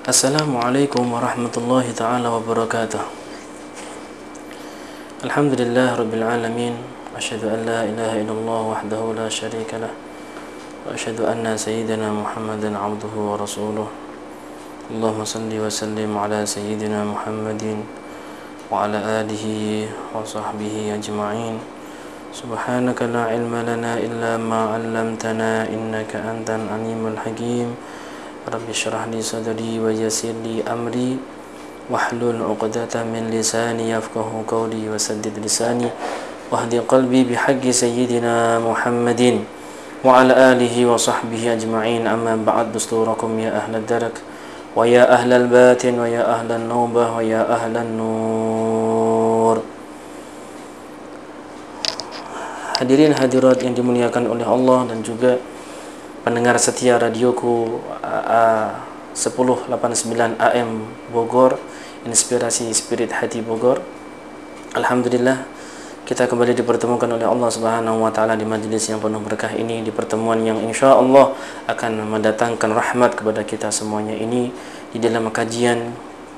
Assalamualaikum warahmatullahi ta'ala wabarakatuh. Alhamdulillah rabbil alamin. Asyhadu an la ilaha illallah wahdahu la syarika lah. Wa asyhadu anna sayyidina Muhammadan abduhu wa rasuluh. Allahumma salli wa sallim ala sayyidina Muhammadin wa ala alihi wa sahbihi ajma'in. Subhanaka la ilma lana illa ma 'allamtana innaka antal alimul hakim. Rabbi syrah li sadri wa yassir li amri wahlul 'uqdatam min lisani yafqahu qawli wa saddid lisani wahdi qalbi bihaqqi sayyidina Muhammadin wa ala alihi wa sahbihi ajma'in. Amma ba'd. Dusturakum ya ahlal darak wa ya ahlal batin wa ya ahlan nubah wa ya ahlan nur. Hadirin hadirat yang dimuliakan oleh Allah dan juga pendengar setia radioku 1089 AM Bogor, Inspirasi Spirit Hati Bogor. Alhamdulillah, kita kembali dipertemukan oleh Allah Subhanahu wa taala di majlis yang penuh berkah ini, di pertemuan yang insya-Allah akan mendatangkan rahmat kepada kita semuanya ini di dalam kajian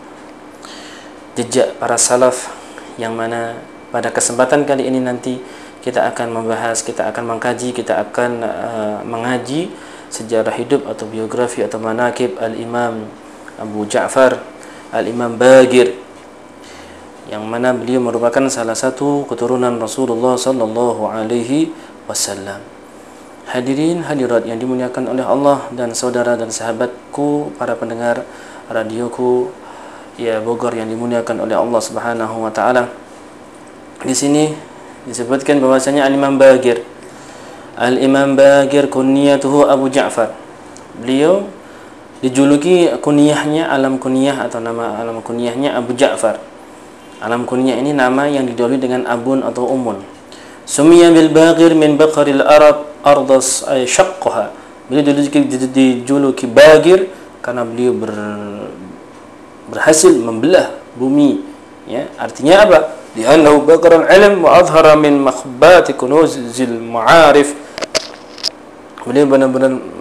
jejak para salaf, yang mana pada kesempatan kali ini nanti kita akan membahas, kita akan mengkaji, kita akan mengaji sejarah hidup atau biografi atau manaqib Al-Imam Abu Ja'far Al-Imam Baqir, yang mana beliau merupakan salah satu keturunan Rasulullah sallallahu alaihi wasallam. Hadirin hadirat yang dimuliakan oleh Allah dan saudara dan sahabatku, para pendengar radioku ya Bogor yang dimuliakan oleh Allah Subhanahu wa taala. Di sini disebutkan bahwasanya Al-Imam Baqir, Al-Imam Baqir kunyatuhu Abu Ja'far. Beliau dijuluki kunyahnya, alam kunyah atau nama alam kunyahnya Abu Ja'far. Alam kunyah ini nama yang didahului dengan abun atau umun. Sumiya bil Baqir min baqaril Arab ardas ay shaqqaha. Beliau dijuluki Baqir karena beliau berhasil membelah bumi, ya. Artinya apa? Li'annahu baqara al-'ilm wa adhara min makhbati kunuzil ma'arif. Beliau benar-benar